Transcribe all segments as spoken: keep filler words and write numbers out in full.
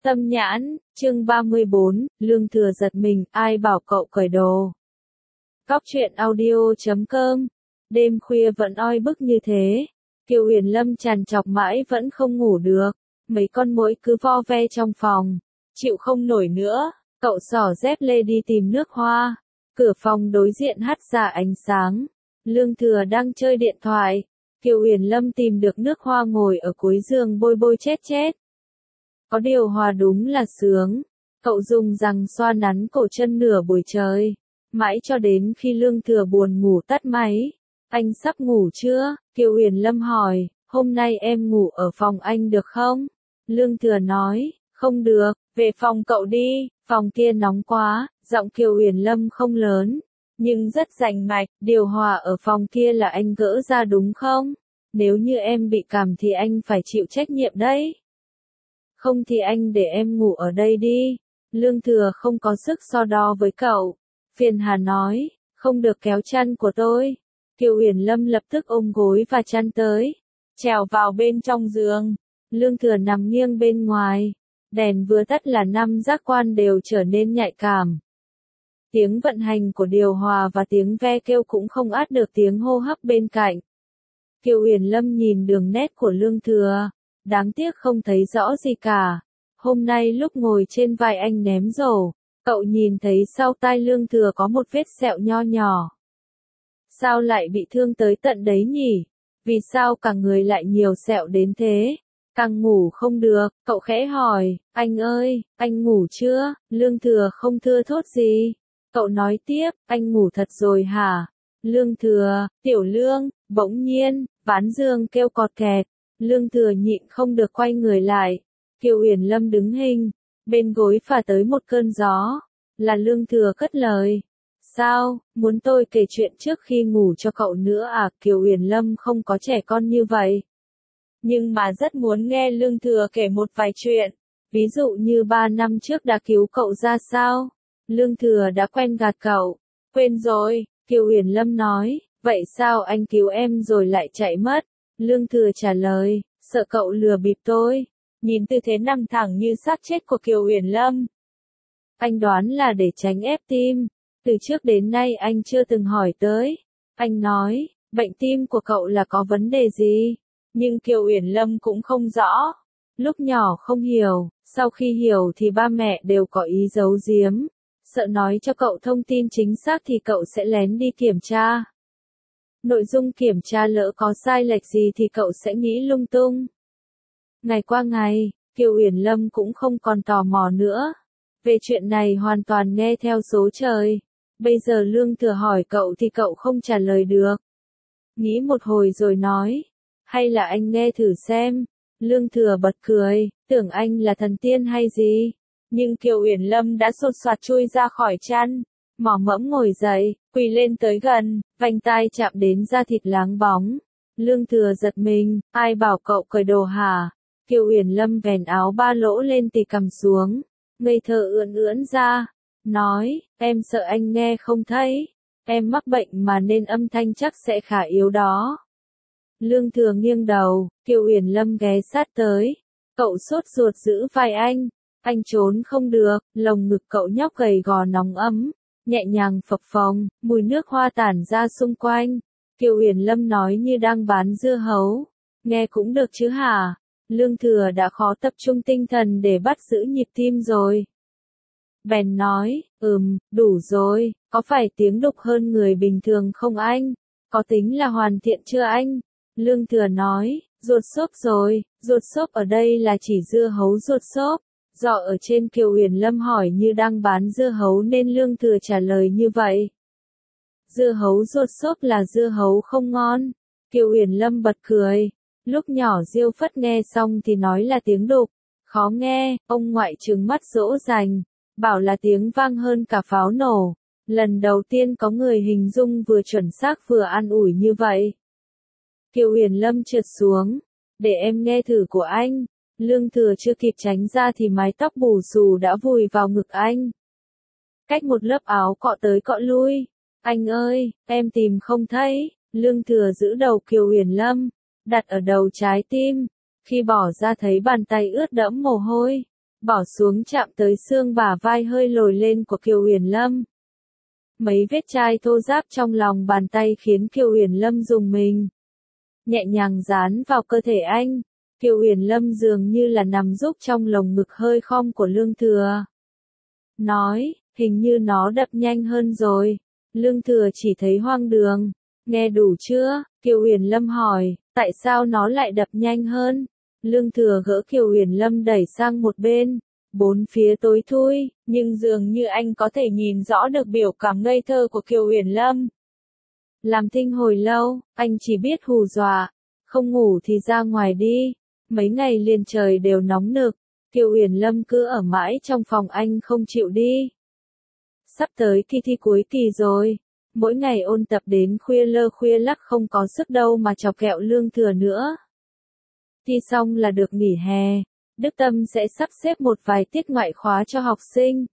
Tâm nhãn, chương ba mươi bốn, Lương Thừa giật mình, ai bảo cậu cởi đồ. Góc truyện audio chấm com, đêm khuya vẫn oi bức như thế. Kiều Uyển Lâm trằn trọc mãi vẫn không ngủ được, mấy con muỗi cứ vo ve trong phòng, chịu không nổi nữa, cậu xỏ dép lê đi tìm nước hoa. Cửa phòng đối diện hắt ra ánh sáng, Lương Thừa đang chơi điện thoại, Kiều Uyển Lâm tìm được nước hoa ngồi ở cuối giường bôi bôi chết chết. Có điều hòa đúng là sướng, cậu dùng rằng xoa nắn cổ chân nửa buổi trời, mãi cho đến khi Lương Thừa buồn ngủ tắt máy. Anh sắp ngủ chưa? Kiều Uyển Lâm hỏi, hôm nay em ngủ ở phòng anh được không? Lương Thừa nói, không được, về phòng cậu đi, phòng kia nóng quá. Giọng Kiều Uyển Lâm không lớn, nhưng rất rành mạch, điều hòa ở phòng kia là anh gỡ ra đúng không? Nếu như em bị cảm thì anh phải chịu trách nhiệm đấy. Không thì anh để em ngủ ở đây đi. Lương Thừa không có sức so đo với cậu. Phiền hà nói, không được kéo chăn của tôi. Kiều Uyển Lâm lập tức ôm gối và chăn tới, trèo vào bên trong giường. Lương Thừa nằm nghiêng bên ngoài. Đèn vừa tắt là năm giác quan đều trở nên nhạy cảm. Tiếng vận hành của điều hòa và tiếng ve kêu cũng không át được tiếng hô hấp bên cạnh. Kiều Uyển Lâm nhìn đường nét của Lương Thừa, đáng tiếc không thấy rõ gì cả. Hôm nay lúc ngồi trên vai anh ném rổ, cậu nhìn thấy sau tai Lương Thừa có một vết sẹo nho nhỏ. Sao lại bị thương tới tận đấy nhỉ? Vì sao cả người lại nhiều sẹo đến thế? Càng ngủ không được, cậu khẽ hỏi, anh ơi, anh ngủ chưa? Lương Thừa không thưa thốt gì. Cậu nói tiếp, anh ngủ thật rồi hả? Lương Thừa, Tiểu Lương, bỗng nhiên, ván giường kêu cọt kẹt. Lương Thừa nhịn không được quay người lại. Kiều Uyển Lâm đứng hình, bên gối phả tới một cơn gió. Là Lương Thừa cất lời. Sao, muốn tôi kể chuyện trước khi ngủ cho cậu nữa à? Kiều Uyển Lâm không có trẻ con như vậy. Nhưng mà rất muốn nghe Lương Thừa kể một vài chuyện. Ví dụ như ba năm trước đã cứu cậu ra sao? Lương Thừa đã quen gạt cậu. Quên rồi, Kiều Uyển Lâm nói, vậy sao anh cứu em rồi lại chạy mất? Lương Thừa trả lời, sợ cậu lừa bịp tôi. Nhìn tư thế nằm thẳng như xác chết của Kiều Uyển Lâm, anh đoán là để tránh ép tim. Từ trước đến nay anh chưa từng hỏi tới. Anh nói, bệnh tim của cậu là có vấn đề gì? Nhưng Kiều Uyển Lâm cũng không rõ. Lúc nhỏ không hiểu, sau khi hiểu thì ba mẹ đều có ý giấu giếm. Sợ nói cho cậu thông tin chính xác thì cậu sẽ lén đi kiểm tra. Nội dung kiểm tra lỡ có sai lệch gì thì cậu sẽ nghĩ lung tung. Ngày qua ngày, Kiều Uyển Lâm cũng không còn tò mò nữa. Về chuyện này hoàn toàn nghe theo số trời. Bây giờ Lương Thừa hỏi cậu thì cậu không trả lời được. Nghĩ một hồi rồi nói, hay là anh nghe thử xem. Lương Thừa bật cười, tưởng anh là thần tiên hay gì. Nhưng Kiều Uyển Lâm đã sột soạt chui ra khỏi chăn, mỏ mẫm ngồi dậy, quỳ lên tới gần, vành tai chạm đến da thịt láng bóng. Lương Thừa giật mình, ai bảo cậu cởi đồ hả? Kiều Uyển Lâm vén áo ba lỗ lên tì cằm xuống, ngây thơ ưỡn ưỡn ra, nói, em sợ anh nghe không thấy, em mắc bệnh mà nên âm thanh chắc sẽ khá yếu đó. Lương Thừa nghiêng đầu, Kiều Uyển Lâm ghé sát tới, cậu sốt ruột giữ vai anh, anh trốn không được, lồng ngực cậu nhóc gầy gò nóng ấm, nhẹ nhàng phập phồng, mùi nước hoa tản ra xung quanh. Kiều Uyển Lâm nói như đang bán dưa hấu, nghe cũng được chứ hả? Lương Thừa đã khó tập trung tinh thần để bắt giữ nhịp tim rồi. Bèn nói, ừm, đủ rồi, có phải tiếng đục hơn người bình thường không anh? Có tính là hoàn thiện chưa anh? Lương Thừa nói, ruột xốp rồi, ruột xốp ở đây là chỉ dưa hấu ruột xốp. Do ở trên Kiều Uyển Lâm hỏi như đang bán dưa hấu nên Lương Thừa trả lời như vậy. Dưa hấu ruột xốp là dưa hấu không ngon. Kiều Uyển Lâm bật cười. Lúc nhỏ Diêu Phất nghe xong thì nói là tiếng đục, khó nghe, ông ngoại trừng mắt dỗ dành, bảo là tiếng vang hơn cả pháo nổ. Lần đầu tiên có người hình dung vừa chuẩn xác vừa an ủi như vậy. Kiều Uyển Lâm trượt xuống, để em nghe thử của anh. Lương Thừa chưa kịp tránh ra thì mái tóc bù xù đã vùi vào ngực anh. Cách một lớp áo cọ tới cọ lui. Anh ơi, em tìm không thấy. Lương Thừa giữ đầu Kiều Uyển Lâm, đặt ở đầu trái tim. Khi bỏ ra thấy bàn tay ướt đẫm mồ hôi. bỏ xuống chạm tới xương bả vai hơi lồi lên của Kiều Uyển Lâm. Mấy vết chai thô ráp trong lòng bàn tay khiến Kiều Uyển Lâm rùng mình. Nhẹ nhàng dán vào cơ thể anh, Kiều Uyển Lâm dường như là nằm giúp trong lồng ngực hơi khom của Lương Thừa. Nói, hình như nó đập nhanh hơn rồi. Lương Thừa chỉ thấy hoang đường. Nghe đủ chưa? Kiều Uyển Lâm hỏi, tại sao nó lại đập nhanh hơn? Lương Thừa gỡ Kiều Uyển Lâm đẩy sang một bên. Bốn phía tối thui, nhưng dường như anh có thể nhìn rõ được biểu cảm ngây thơ của Kiều Uyển Lâm. Làm thinh hồi lâu, anh chỉ biết hù dọa. Không ngủ thì ra ngoài đi. Mấy ngày liền trời đều nóng nực. Kiều Uyển Lâm cứ ở mãi trong phòng anh không chịu đi. Sắp tới kỳ thi cuối kỳ rồi. Mỗi ngày ôn tập đến khuya lơ khuya lắc không có sức đâu mà chọc kẹo Lương Thừa nữa. Thi xong là được nghỉ hè. Đức Tâm sẽ sắp xếp một vài tiết ngoại khóa cho học sinh.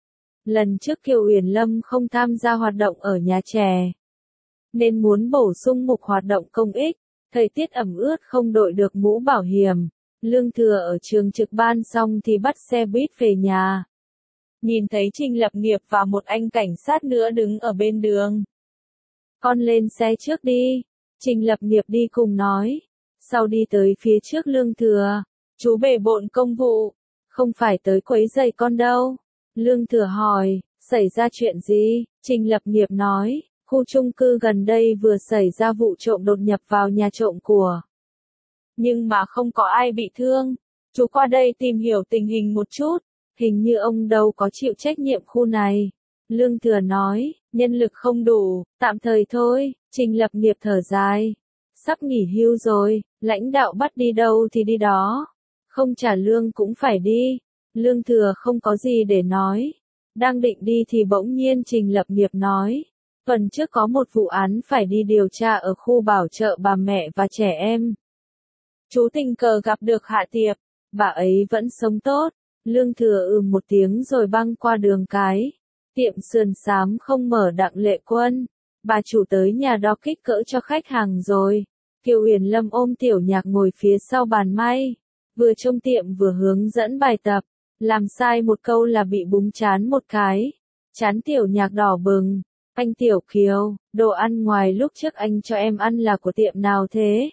Lần trước Kiều Uyển Lâm không tham gia hoạt động ở nhà trẻ, nên muốn bổ sung mục hoạt động công ích. Thời tiết ẩm ướt không đội được mũ bảo hiểm. Lương Thừa ở trường trực ban xong thì bắt xe buýt về nhà. Nhìn thấy Trình Lập Nghiệp và một anh cảnh sát nữa đứng ở bên đường. Con lên xe trước đi. Trình Lập Nghiệp đi cùng nói. Sau đi tới phía trước Lương Thừa. Chú bề bộn công vụ. Không phải tới quấy rầy con đâu. Lương Thừa hỏi, xảy ra chuyện gì? Trình Lập Nghiệp nói, khu chung cư gần đây vừa xảy ra vụ trộm đột nhập vào nhà trộm của. Nhưng mà không có ai bị thương. Chú qua đây tìm hiểu tình hình một chút. Hình như ông đâu có chịu trách nhiệm khu này. Lương Thừa nói, nhân lực không đủ, tạm thời thôi. Trình Lập Nghiệp thở dài. Sắp nghỉ hưu rồi, lãnh đạo bắt đi đâu thì đi đó. Không trả lương cũng phải đi. Lương Thừa không có gì để nói. Đang định đi thì bỗng nhiên Trình Lập Nghiệp nói. Tuần trước có một vụ án phải đi điều tra ở khu bảo trợ bà mẹ và trẻ em. Chú tình cờ gặp được Hạ Tiệp. Bà ấy vẫn sống tốt. Lương Thừa ừm một tiếng rồi băng qua đường cái. Tiệm sườn xám không mở Đặng Lệ Quân. Bà chủ tới nhà đo kích cỡ cho khách hàng rồi. Kiều Uyển Lâm ôm Tiểu Nhạc ngồi phía sau bàn may. Vừa trông tiệm vừa hướng dẫn bài tập. Làm sai một câu là bị búng chán một cái. Chán Tiểu Nhạc đỏ bừng. Anh Tiểu Kiều, đồ ăn ngoài lúc trước anh cho em ăn là của tiệm nào thế?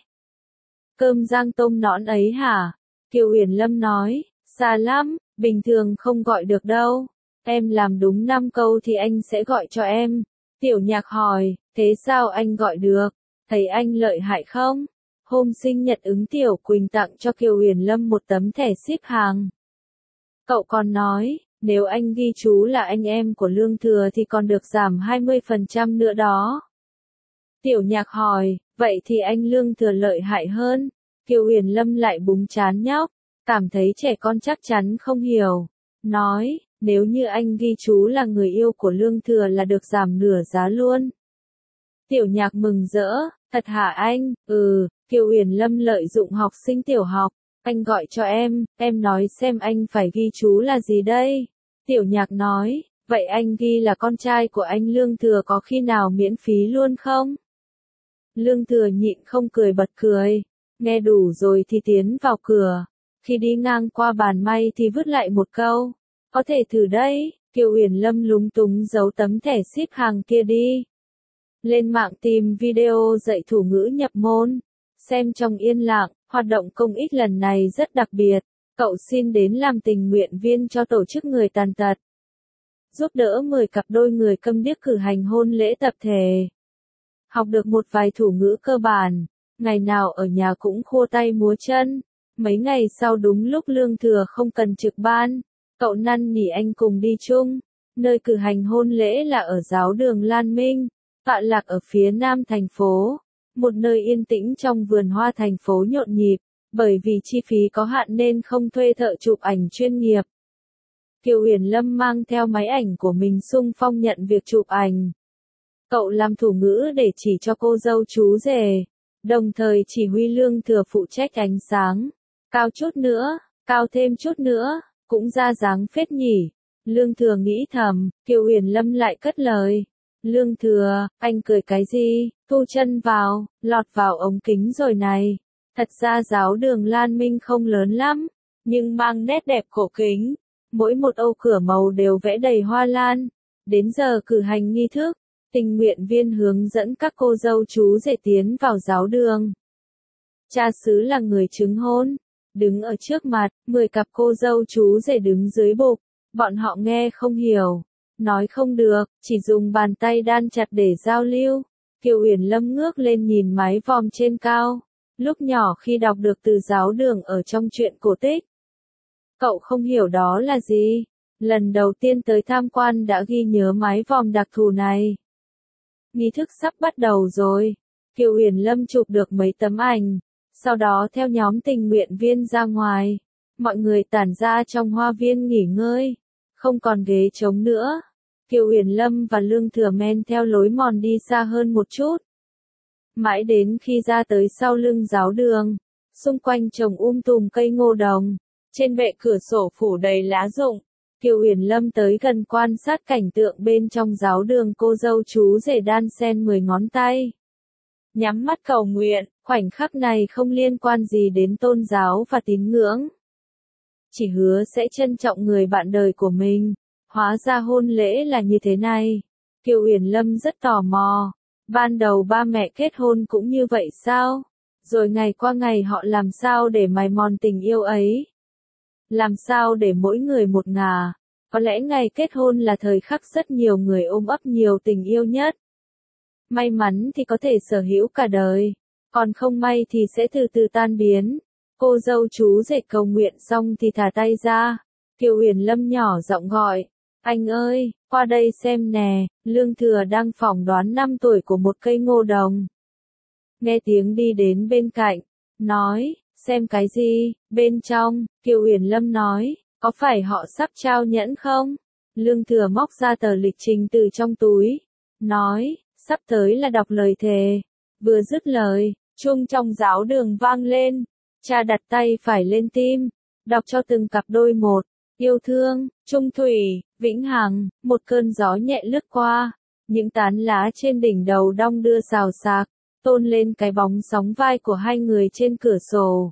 Cơm rang tôm nõn ấy hả? Kiều Uyển Lâm nói, xa lắm, bình thường không gọi được đâu. Em làm đúng năm câu thì anh sẽ gọi cho em. Tiểu Nhạc hỏi, thế sao anh gọi được? Thấy anh lợi hại không? Hôm sinh nhật ứng Tiểu Quỳnh tặng cho Kiều Uyển Lâm một tấm thẻ ship hàng. Cậu còn nói, nếu anh ghi chú là anh em của Lương Thừa thì còn được giảm hai mươi phần trăm nữa đó. Tiểu Nhạc hỏi, vậy thì anh Lương Thừa lợi hại hơn. Kiều Uyển Lâm lại búng chán nhóc, cảm thấy trẻ con chắc chắn không hiểu. Nói, nếu như anh ghi chú là người yêu của Lương Thừa là được giảm nửa giá luôn. Tiểu Nhạc mừng rỡ, thật hả anh? Ừ, Kiều Uyển Lâm lợi dụng học sinh tiểu học. Anh gọi cho em, em nói xem anh phải ghi chú là gì đây? Tiểu Nhạc nói, vậy anh ghi là con trai của anh Lương Thừa có khi nào miễn phí luôn không? Lương Thừa nhịn không cười bật cười. Nghe đủ rồi thì tiến vào cửa. Khi đi ngang qua bàn may thì vứt lại một câu. Có thể thử đấy. Kiều Uyển Lâm lúng túng giấu tấm thẻ ship hàng kia đi. Lên mạng tìm video dạy thủ ngữ nhập môn. Xem trong yên lặng, hoạt động công ích lần này rất đặc biệt. Cậu xin đến làm tình nguyện viên cho tổ chức người tàn tật. Giúp đỡ mười cặp đôi người câm điếc cử hành hôn lễ tập thể. Học được một vài thủ ngữ cơ bản. Ngày nào ở nhà cũng khua tay múa chân. Mấy ngày sau đúng lúc Lương Thừa không cần trực ban. Cậu năn nỉ anh cùng đi chung. Nơi cử hành hôn lễ là ở giáo đường Lan Minh. Tọa lạc ở phía nam thành phố. Một nơi yên tĩnh trong vườn hoa thành phố nhộn nhịp. Bởi vì chi phí có hạn nên không thuê thợ chụp ảnh chuyên nghiệp. Kiều Uyển Lâm mang theo máy ảnh của mình xung phong nhận việc chụp ảnh. Cậu làm thủ ngữ để chỉ cho cô dâu chú rể. Đồng thời chỉ huy Lương Thừa phụ trách ánh sáng. Cao chút nữa, cao thêm chút nữa, cũng ra dáng phết nhỉ. Lương Thừa nghĩ thầm, Kiều Uyển Lâm lại cất lời. Lương Thừa, anh cười cái gì, thu chân vào, lọt vào ống kính rồi này. Thật ra giáo đường Lan Minh không lớn lắm. nhưng mang nét đẹp cổ kính. Mỗi một ô cửa màu đều vẽ đầy hoa lan. Đến giờ cử hành nghi thức, tình nguyện viên hướng dẫn các cô dâu chú rể tiến vào giáo đường. Cha xứ là người chứng hôn, đứng ở trước mặt, mười cặp cô dâu chú rể đứng dưới bục. Bọn họ nghe không hiểu, nói không được, chỉ dùng bàn tay đan chặt để giao lưu. Kiều Uyển Lâm ngước lên nhìn mái vòm trên cao. Lúc nhỏ khi đọc được từ giáo đường ở trong truyện cổ tích. Cậu không hiểu đó là gì. Lần đầu tiên tới tham quan đã ghi nhớ mái vòm đặc thù này. Nghi thức sắp bắt đầu rồi. Kiều Uyển Lâm chụp được mấy tấm ảnh. Sau đó theo nhóm tình nguyện viên ra ngoài. Mọi người tản ra trong hoa viên nghỉ ngơi. Không còn ghế trống nữa. Kiều Uyển Lâm và Lương Thừa men theo lối mòn đi xa hơn một chút. Mãi đến khi ra tới sau lưng giáo đường. Xung quanh trồng um tùm cây ngô đồng. Trên bệ cửa sổ phủ đầy lá rụng. Kiều Uyển Lâm tới gần quan sát cảnh tượng bên trong giáo đường, cô dâu chú rể đan xen mười ngón tay. Nhắm mắt cầu nguyện, khoảnh khắc này không liên quan gì đến tôn giáo và tín ngưỡng. Chỉ hứa sẽ trân trọng người bạn đời của mình. Hóa ra hôn lễ là như thế này. Kiều Uyển Lâm rất tò mò. Ban đầu ba mẹ kết hôn cũng như vậy sao? Rồi ngày qua ngày họ làm sao để mài mòn tình yêu ấy? Làm sao để mỗi người một ngả? Có lẽ ngày kết hôn là thời khắc rất nhiều người ôm ấp nhiều tình yêu nhất. May mắn thì có thể sở hữu cả đời, còn không may thì sẽ từ từ tan biến. Cô dâu chú rể cầu nguyện xong thì thả tay ra. Kiều Uyển Lâm nhỏ giọng gọi, anh ơi, qua đây xem nè. Lương Thừa đang phỏng đoán năm tuổi của một cây ngô đồng. Nghe tiếng đi đến bên cạnh, nói, xem cái gì, bên trong. Kiều Uyển Lâm nói, có phải họ sắp trao nhẫn không? Lương Thừa móc ra tờ lịch trình từ trong túi, nói, sắp tới là đọc lời thề. Vừa dứt lời, chuông trong giáo đường vang lên. Cha đặt tay phải lên tim, đọc cho từng cặp đôi một. Yêu thương, trung thủy, vĩnh hằng. Một cơn gió nhẹ lướt qua, những tán lá trên đỉnh đầu đong đưa xào xạc, tôn lên cái bóng sóng vai của hai người trên cửa sổ.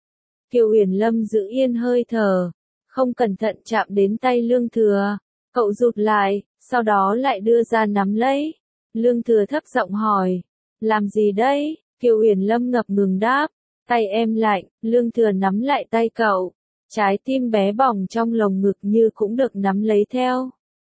Kiều Uyển Lâm giữ yên hơi thở, không cẩn thận chạm đến tay Lương Thừa. Cậu rụt lại, sau đó lại đưa ra nắm lấy. Lương Thừa thấp giọng hỏi, làm gì đấy? Kiều Uyển Lâm ngập ngừng đáp, tay em lạnh. Lương Thừa nắm lại tay cậu. Trái tim bé bỏng trong lồng ngực như cũng được nắm lấy theo.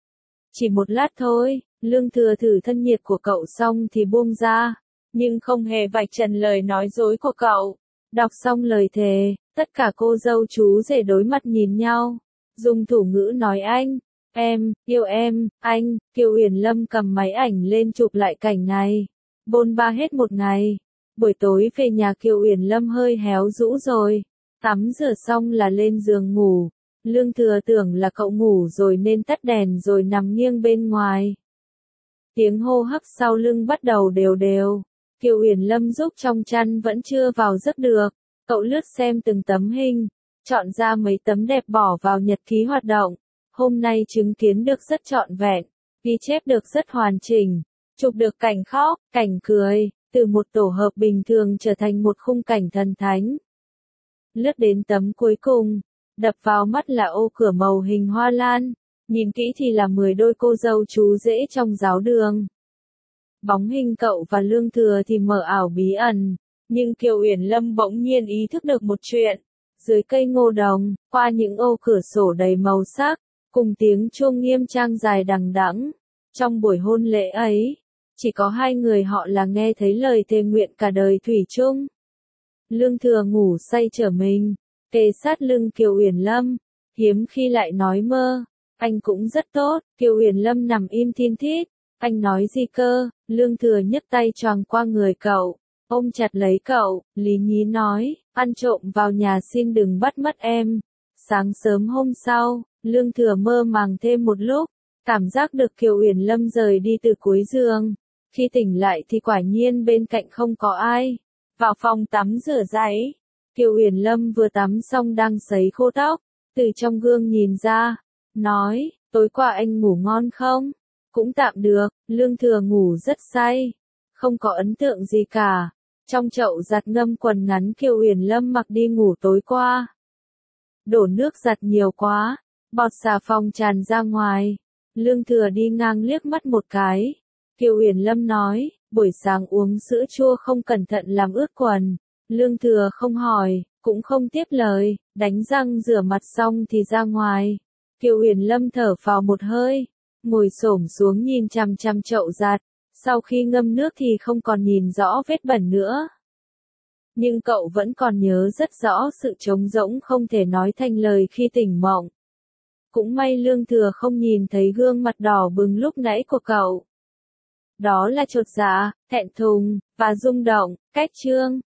Chỉ một lát thôi. Lương Thừa thử thân nhiệt của cậu xong thì buông ra, nhưng không hề vạch trần lời nói dối của cậu. Đọc xong lời thề, tất cả cô dâu chú rể đối mặt nhìn nhau, dùng thủ ngữ nói anh, em, yêu em, anh. Kiều Uyển Lâm cầm máy ảnh lên chụp lại cảnh này. Bôn ba hết một ngày. Buổi tối về nhà Kiều Uyển Lâm hơi héo rũ rồi. Tắm rửa xong là lên giường ngủ. Lương Thừa tưởng là cậu ngủ rồi nên tắt đèn rồi nằm nghiêng bên ngoài. Tiếng hô hấp sau lưng bắt đầu đều đều. Kiều Uyển Lâm giúp trong chăn vẫn chưa vào giấc được. Cậu lướt xem từng tấm hình, chọn ra mấy tấm đẹp bỏ vào nhật ký hoạt động. Hôm nay chứng kiến được rất trọn vẹn, ghi chép được rất hoàn chỉnh, chụp được cảnh khóc, cảnh cười, từ một tổ hợp bình thường trở thành một khung cảnh thần thánh. Lướt đến tấm cuối cùng, đập vào mắt là ô cửa màu hình hoa lan, nhìn kỹ thì là mười đôi cô dâu chú rể trong giáo đường. Bóng hình cậu và Lương Thừa thì mờ ảo bí ẩn, nhưng Kiều Uyển Lâm bỗng nhiên ý thức được một chuyện. Dưới cây ngô đồng, qua những ô cửa sổ đầy màu sắc, cùng tiếng chuông nghiêm trang dài đằng đẵng, trong buổi hôn lễ ấy, chỉ có hai người họ là nghe thấy lời thề nguyện cả đời thủy chung. Lương Thừa ngủ say trở mình, kề sát lưng Kiều Uyển Lâm, hiếm khi lại nói mơ. Anh cũng rất tốt. Kiều Uyển Lâm nằm im thin thít. Anh nói gì cơ? Lương Thừa nhấc tay choàng qua người cậu, ôm chặt lấy cậu. Lý nhí nói, ăn trộm vào nhà xin đừng bắt mất em. Sáng sớm hôm sau, Lương Thừa mơ màng thêm một lúc, cảm giác được Kiều Uyển Lâm rời đi từ cuối giường. Khi tỉnh lại thì quả nhiên bên cạnh không có ai. Vào phòng tắm rửa ráy, Kiều Uyển Lâm vừa tắm xong đang sấy khô tóc, từ trong gương nhìn ra, nói, tối qua anh ngủ ngon không? Cũng tạm được. Lương Thừa ngủ rất say, không có ấn tượng gì cả. Trong chậu giặt ngâm quần ngắn Kiều Uyển Lâm mặc đi ngủ tối qua. đổ nước giặt nhiều quá, bọt xà phòng tràn ra ngoài. Lương Thừa đi ngang liếc mắt một cái. Kiều Uyển Lâm nói, buổi sáng uống sữa chua không cẩn thận làm ướt quần. Lương Thừa không hỏi, cũng không tiếp lời, đánh răng rửa mặt xong thì ra ngoài. Kiều Uyển Lâm thở phào một hơi, ngồi xổm xuống nhìn chằm chằm chậu giặt, sau khi ngâm nước thì không còn nhìn rõ vết bẩn nữa. Nhưng cậu vẫn còn nhớ rất rõ sự trống rỗng không thể nói thành lời khi tỉnh mộng. Cũng may Lương Thừa không nhìn thấy gương mặt đỏ bừng lúc nãy của cậu. Đó là chột dạ, thẹn thùng, và rung động, cách chương.